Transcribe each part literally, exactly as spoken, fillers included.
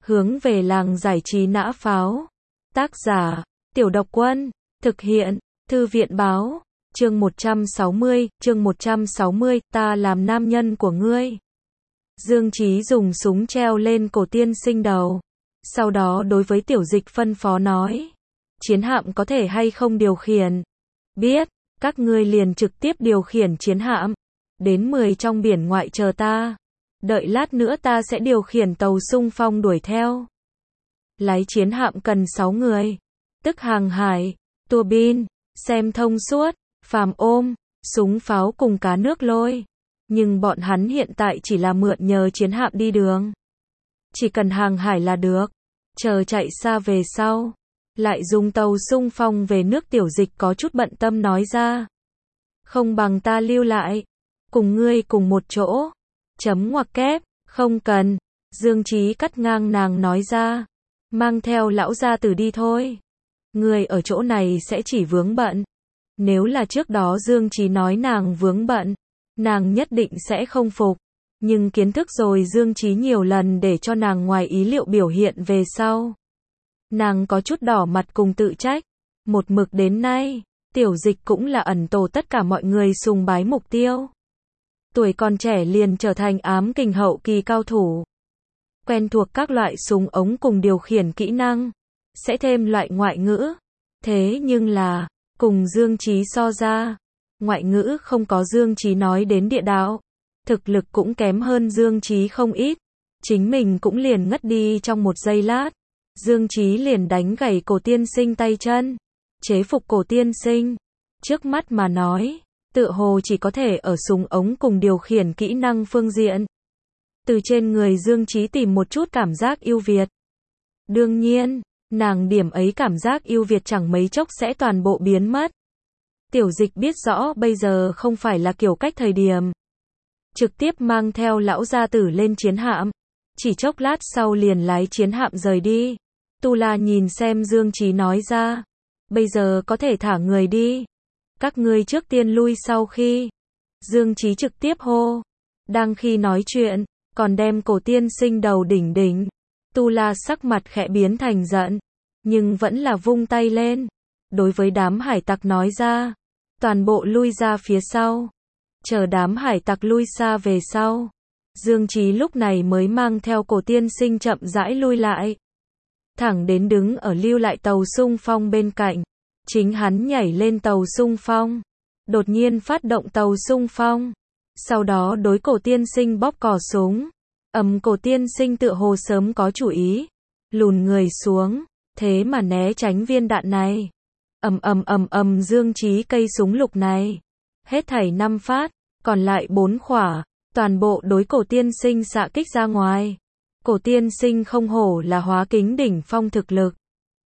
Hướng về làng giải trí nã pháo. Tác giả, Tiểu Độc Quân. Thực hiện, Thư viện báo. Chương một trăm sáu mươi, chương một trăm sáu mươi, ta làm nam nhân của ngươi. Dương Chí dùng súng treo lên cổ tiên sinh đầu. Sau đó đối với Tiểu Dịch phân phó nói. Chiến hạm có thể hay không điều khiển? Biết, các ngươi liền trực tiếp điều khiển chiến hạm. Đến mười trong biển ngoại chờ ta. Đợi lát nữa ta sẽ điều khiển tàu xung phong đuổi theo. Lái chiến hạm cần sáu người. Tức hàng hải, tua bin, xem thông suốt, phàm ôm, súng pháo cùng cá nước lôi. Nhưng bọn hắn hiện tại chỉ là mượn nhờ chiến hạm đi đường. Chỉ cần hàng hải là được. Chờ chạy xa về sau. Lại dùng tàu xung phong về nước. Tiểu Dịch có chút bận tâm nói ra. Không bằng ta lưu lại. Cùng ngươi cùng một chỗ. Chấm ngoặc kép, không cần. Dương Chí cắt ngang nàng nói ra. Mang theo lão gia tử đi thôi. Người ở chỗ này sẽ chỉ vướng bận. Nếu là trước đó Dương Chí nói nàng vướng bận, nàng nhất định sẽ không phục. Nhưng kiến thức rồi Dương Chí nhiều lần để cho nàng ngoài ý liệu biểu hiện về sau. Nàng có chút đỏ mặt cùng tự trách. Một mực đến nay, Tiểu Dịch cũng là ẩn tổ tất cả mọi người sùng bái mục tiêu. Tuổi còn trẻ liền trở thành ám kình hậu kỳ cao thủ. Quen thuộc các loại súng ống cùng điều khiển kỹ năng. Sẽ thêm loại ngoại ngữ. Thế nhưng là, cùng Dương Chí so ra, ngoại ngữ không có Dương Chí nói đến địa đạo. Thực lực cũng kém hơn Dương Chí không ít. Chính mình cũng liền ngất đi trong một giây lát. Dương Chí liền đánh gãy cổ tiên sinh tay chân. Chế phục cổ tiên sinh. Trước mắt mà nói, tựa hồ chỉ có thể ở súng ống cùng điều khiển kỹ năng phương diện. Từ trên người Dương Chí tìm một chút cảm giác ưu việt. Đương nhiên, nàng điểm ấy cảm giác ưu việt chẳng mấy chốc sẽ toàn bộ biến mất. Tiểu Dịch biết rõ bây giờ không phải là kiểu cách thời điểm. Trực tiếp mang theo lão gia tử lên chiến hạm. Chỉ chốc lát sau liền lái chiến hạm rời đi. Tu La nhìn xem Dương Chí nói ra. Bây giờ có thể thả người đi. Các ngươi trước tiên lui sau khi. Dương Chí trực tiếp hô. Đang khi nói chuyện, còn đem cổ tiên sinh đầu đỉnh đỉnh. Tu La sắc mặt khẽ biến thành giận. Nhưng vẫn là vung tay lên. Đối với đám hải tặc nói ra. Toàn bộ lui ra phía sau. Chờ đám hải tặc lui xa về sau. Dương Chí lúc này mới mang theo cổ tiên sinh chậm rãi lui lại. Thẳng đến đứng ở lưu lại tàu xung phong bên cạnh. Chính hắn nhảy lên tàu xung phong. Đột nhiên phát động tàu xung phong. Sau đó đối cổ tiên sinh bóp cò súng. Ầm cổ tiên sinh tựa hồ sớm có chủ ý. Lùn người xuống. Thế mà né tránh viên đạn này. Ầm ầm ầm ầm Dương Chí cây súng lục này. Hết thảy năm phát. Còn lại bốn khỏa. Toàn bộ đối cổ tiên sinh xạ kích ra ngoài. Cổ tiên sinh không hổ là hóa kính đỉnh phong thực lực.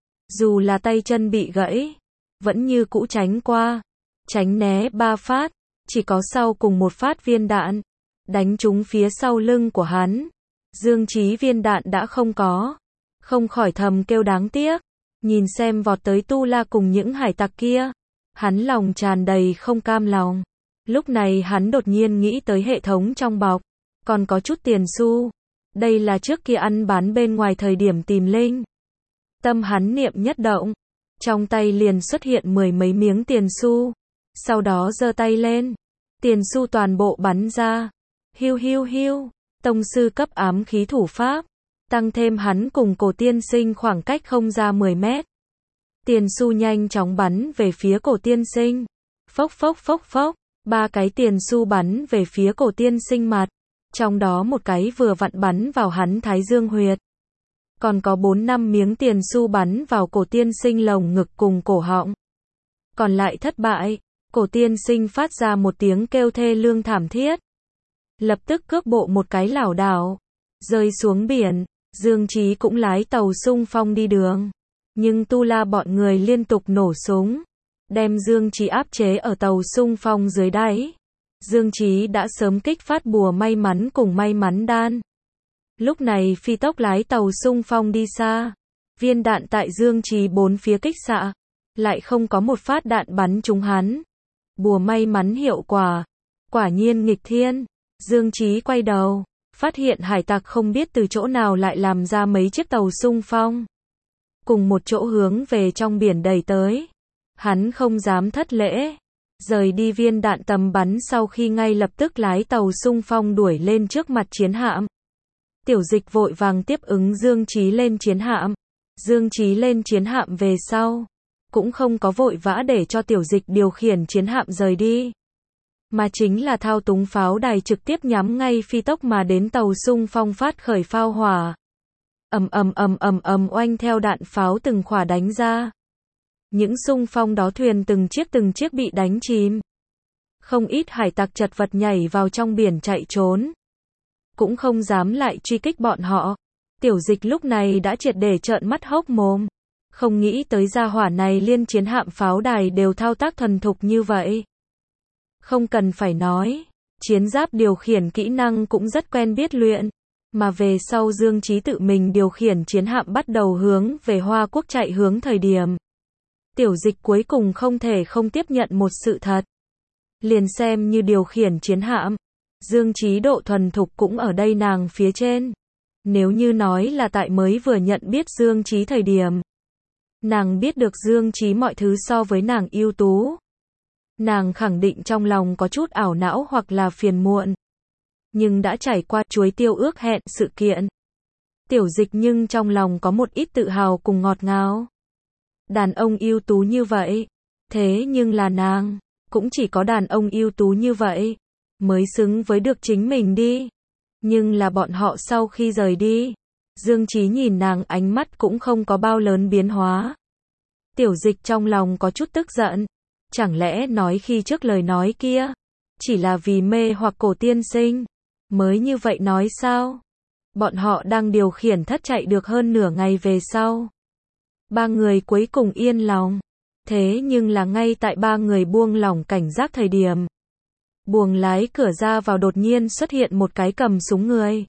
Dù là tay chân bị gãy. Vẫn như cũ tránh qua. Tránh né ba phát. Chỉ có sau cùng một phát viên đạn. Đánh trúng phía sau lưng của hắn. Dương Chí viên đạn đã không có. Không khỏi thầm kêu đáng tiếc. Nhìn xem vọt tới Tu La cùng những hải tặc kia. Hắn lòng tràn đầy không cam lòng. Lúc này hắn đột nhiên nghĩ tới hệ thống trong bọc. Còn có chút tiền xu. Đây là trước kia ăn bán bên ngoài thời điểm tìm linh. Tâm hắn niệm nhất động. Trong tay liền xuất hiện mười mấy miếng tiền xu. Sau đó giơ tay lên. Tiền xu toàn bộ bắn ra. Hiu hiu hiu. Tông sư cấp ám khí thủ pháp. Tăng thêm hắn cùng cổ tiên sinh khoảng cách không ra mười mét. Tiền xu nhanh chóng bắn về phía cổ tiên sinh. Phốc phốc phốc phốc. Ba cái tiền xu bắn về phía cổ tiên sinh mặt. Trong đó một cái vừa vặn bắn vào hắn thái dương huyệt. Còn có bốn năm miếng tiền xu bắn vào cổ tiên sinh lồng ngực cùng cổ họng. Còn lại thất bại. Cổ tiên sinh phát ra một tiếng kêu thê lương thảm thiết. Lập tức cước bộ một cái lảo đảo. Rơi xuống biển. Dương Chí cũng lái tàu xung phong đi đường. Nhưng Tu La bọn người liên tục nổ súng. Đem Dương Chí áp chế ở tàu xung phong dưới đáy. Dương Chí đã sớm kích phát bùa may mắn cùng may mắn đan. Lúc này phi tốc lái tàu xung phong đi xa. Viên đạn tại Dương Chí bốn phía kích xạ. Lại không có một phát đạn bắn trúng hắn. Bùa may mắn hiệu quả. Quả nhiên nghịch thiên. Dương Chí quay đầu. phát hiện hải tặc không biết từ chỗ nào lại làm ra mấy chiếc tàu xung phong. Cùng một chỗ hướng về trong biển đẩy tới. Hắn không dám thất lễ. Rời đi viên đạn tầm bắn sau khi ngay lập tức lái tàu xung phong đuổi lên trước mặt chiến hạm. Tiểu Dịch vội vàng tiếp ứng Dương Chí lên chiến hạm. Dương Chí lên chiến hạm về sau. Cũng không có vội vã để cho Tiểu Dịch điều khiển chiến hạm rời đi. Mà chính là thao túng pháo đài trực tiếp nhắm ngay phi tốc mà đến tàu xung phong phát khởi pháo hỏa. Ầm ầm ầm ầm ầm oanh theo đạn pháo từng khỏa đánh ra. Những xung phong đó thuyền từng chiếc từng chiếc bị đánh chìm. Không ít hải tặc chật vật nhảy vào trong biển chạy trốn. Cũng không dám lại truy kích bọn họ. Tiểu Dịch lúc này đã triệt để trợn mắt hốc mồm. Không nghĩ tới gia hỏa này liên chiến hạm pháo đài đều thao tác thuần thục như vậy. Không cần phải nói, chiến giáp điều khiển kỹ năng cũng rất quen biết luyện. Mà về sau Dương Chí tự mình điều khiển chiến hạm bắt đầu hướng về Hoa Quốc chạy hướng thời điểm. Tiểu Dịch cuối cùng không thể không tiếp nhận một sự thật. Liền xem như điều khiển chiến hạm, Dương Chí độ thuần thục cũng ở đây nàng phía trên. Nếu như nói là tại mới vừa nhận biết Dương Chí thời điểm, nàng biết được Dương Chí mọi thứ so với nàng ưu tú. Nàng khẳng định trong lòng có chút ảo não hoặc là phiền muộn. Nhưng đã trải qua chuối tiêu ước hẹn sự kiện. Tiểu Dịch nhưng trong lòng có một ít tự hào cùng ngọt ngào. Đàn ông ưu tú như vậy. Thế nhưng là nàng, cũng chỉ có đàn ông ưu tú như vậy, mới xứng với được chính mình đi. Nhưng là bọn họ sau khi rời đi, Dương Chí nhìn nàng ánh mắt cũng không có bao lớn biến hóa. Tiểu Dịch trong lòng có chút tức giận. Chẳng lẽ nói khi trước lời nói kia, chỉ là vì mê hoặc Cổ tiên sinh, mới như vậy nói sao? Bọn họ đang điều khiển thất chạy được hơn nửa ngày về sau. Ba người cuối cùng yên lòng. Thế nhưng là ngay tại ba người buông lỏng cảnh giác thời điểm. Buồng lái cửa ra vào đột nhiên xuất hiện một cái cầm súng người.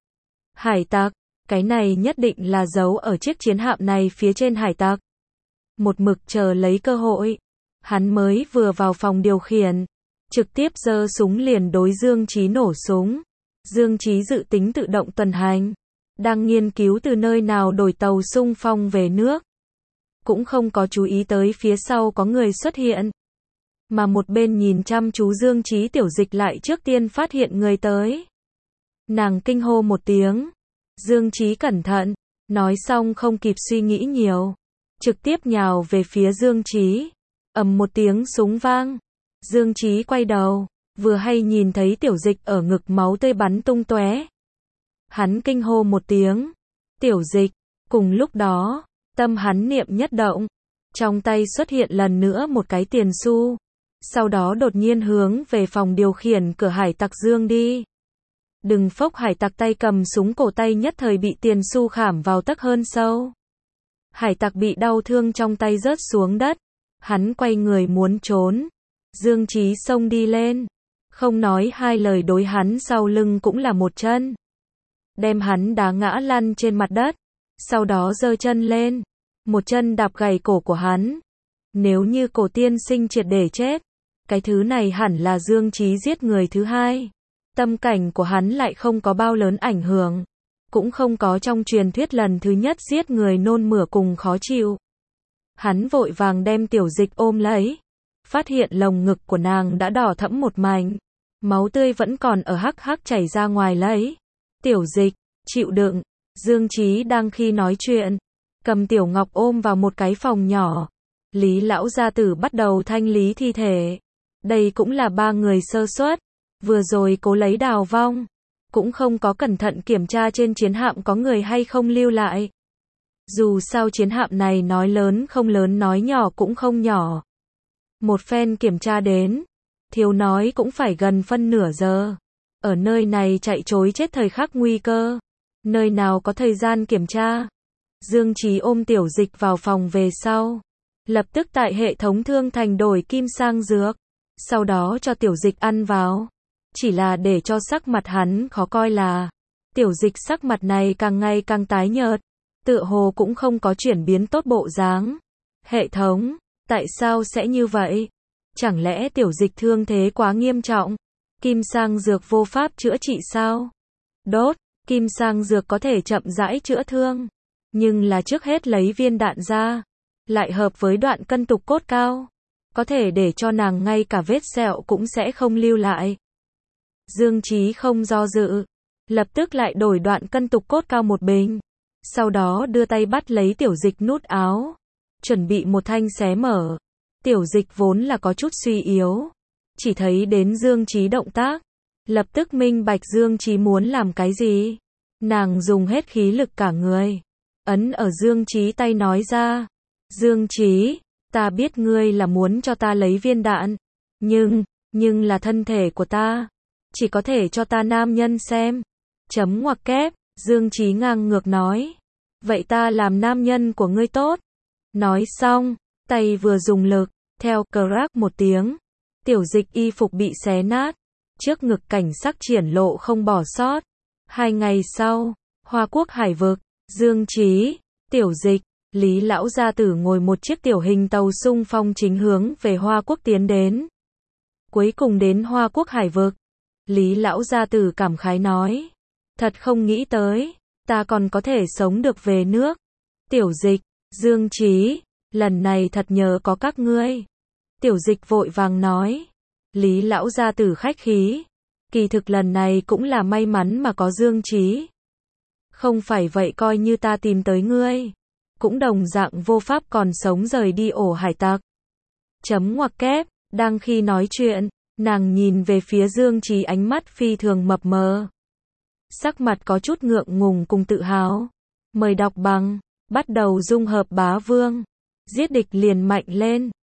Hải tặc, cái này nhất định là giấu ở chiếc chiến hạm này phía trên hải tặc. Một mực chờ lấy cơ hội. Hắn mới vừa vào phòng điều khiển, trực tiếp giơ súng liền đối Dương Chí nổ súng. Dương Chí dự tính tự động tuần hành, đang nghiên cứu từ nơi nào đổi tàu xung phong về nước. Cũng không có chú ý tới phía sau có người xuất hiện. Mà một bên nhìn chăm chú Dương Chí Tiểu Dịch lại trước tiên phát hiện người tới. Nàng kinh hô một tiếng. Dương Chí cẩn thận, nói xong không kịp suy nghĩ nhiều. Trực tiếp nhào về phía Dương Chí. Ầm một tiếng súng vang. Dương Chí quay đầu, vừa hay nhìn thấy Tiểu Dịch ở ngực máu tươi bắn tung tóe. Hắn kinh hô một tiếng. Tiểu Dịch, cùng lúc đó, tâm hắn niệm nhất động. Trong tay xuất hiện lần nữa một cái tiền xu. Sau đó đột nhiên hướng về phòng điều khiển cửa hải tặc Dương đi. Đừng phốc hải tặc tay cầm súng cổ tay nhất thời bị tiền xu khảm vào tấc hơn sâu. Hải tặc bị đau thương trong tay rớt xuống đất. Hắn quay người muốn trốn. Dương Chí xông đi lên. Không nói hai lời đối hắn sau lưng cũng là một chân. Đem hắn đá ngã lăn trên mặt đất. Sau đó giơ chân lên. Một chân đạp gãy cổ của hắn. Nếu như Cổ tiên sinh triệt để chết, cái thứ này hẳn là Dương Chí giết người thứ hai. Tâm cảnh của hắn lại không có bao lớn ảnh hưởng. Cũng không có trong truyền thuyết lần thứ nhất giết người nôn mửa cùng khó chịu. Hắn vội vàng đem Tiểu Dịch ôm lấy. Phát hiện lồng ngực của nàng đã đỏ thẫm một mảnh. Máu tươi vẫn còn ở hắc hắc chảy ra ngoài lấy. Tiểu Dịch, chịu đựng. Dương Chí đang khi nói chuyện, cầm Tiểu Ngọc ôm vào một cái phòng nhỏ. Lý lão gia tử bắt đầu thanh lý thi thể. Đây cũng là ba người sơ suất. Vừa rồi cố lấy đào vong. Cũng không có cẩn thận kiểm tra trên chiến hạm có người hay không lưu lại. Dù sao chiến hạm này nói lớn không lớn nói nhỏ cũng không nhỏ. Một phen kiểm tra đến, thiếu nói cũng phải gần phân nửa giờ. Ở nơi này chạy trối chết thời khắc nguy cơ. Nơi nào có thời gian kiểm tra. Dương Chí ôm Tiểu Dịch vào phòng về sau. Lập tức tại hệ thống thương thành đổi kim sang dược. Sau đó cho Tiểu Dịch ăn vào. Chỉ là để cho sắc mặt hắn khó coi là. Tiểu Dịch sắc mặt này càng ngày càng tái nhợt. Tựa hồ cũng không có chuyển biến tốt bộ dáng. Hệ thống, tại sao sẽ như vậy? Chẳng lẽ Tiểu Dịch thương thế quá nghiêm trọng? Kim sang dược vô pháp chữa trị sao? Đốt, kim sang dược có thể chậm rãi chữa thương. Nhưng là trước hết lấy viên đạn ra. Lại hợp với đoạn cân tục cốt cao. Có thể để cho nàng ngay cả vết sẹo cũng sẽ không lưu lại. Dương Chí không do dự. Lập tức lại đổi đoạn cân tục cốt cao một bình. Sau đó đưa tay bắt lấy Tiểu Dịch nút áo. Chuẩn bị một thanh xé mở. Tiểu Dịch vốn là có chút suy yếu. Chỉ thấy đến Dương Chí động tác. Lập tức minh bạch Dương Chí muốn làm cái gì. Nàng dùng hết khí lực cả người. Ấn ở Dương Chí tay nói ra. Dương Chí, ta biết ngươi là muốn cho ta lấy viên đạn. Nhưng, nhưng là thân thể của ta. Chỉ có thể cho ta nam nhân xem. Chấm ngoặc kép, Dương Chí ngang ngược nói. Vậy ta làm nam nhân của ngươi tốt. Nói xong, tay vừa dùng lực, theo crack một tiếng. Tiểu Dịch y phục bị xé nát. Trước ngực cảnh sắc triển lộ không bỏ sót. Hai ngày sau, Hoa Quốc hải vực, Dương Chí, Tiểu Dịch, Lý lão gia tử ngồi một chiếc tiểu hình tàu xung phong chính hướng về Hoa Quốc tiến đến. Cuối cùng đến Hoa Quốc hải vực. Lý lão gia tử cảm khái nói. Thật không nghĩ tới, ta còn có thể sống được về nước. Tiểu Dịch, Dương Chí, lần này thật nhờ có các ngươi. Tiểu Dịch vội vàng nói. Lý lão gia tử khách khí. Kỳ thực lần này cũng là may mắn mà có Dương Chí. Không phải vậy coi như ta tìm tới ngươi. Cũng đồng dạng vô pháp còn sống rời đi ổ hải tặc. Chấm ngoặc kép, đang khi nói chuyện, nàng nhìn về phía Dương Chí ánh mắt phi thường mập mờ. Sắc mặt có chút ngượng ngùng cùng tự hào. Mời đọc bằng, bắt đầu dung hợp bá vương. Giết địch liền mạnh lên.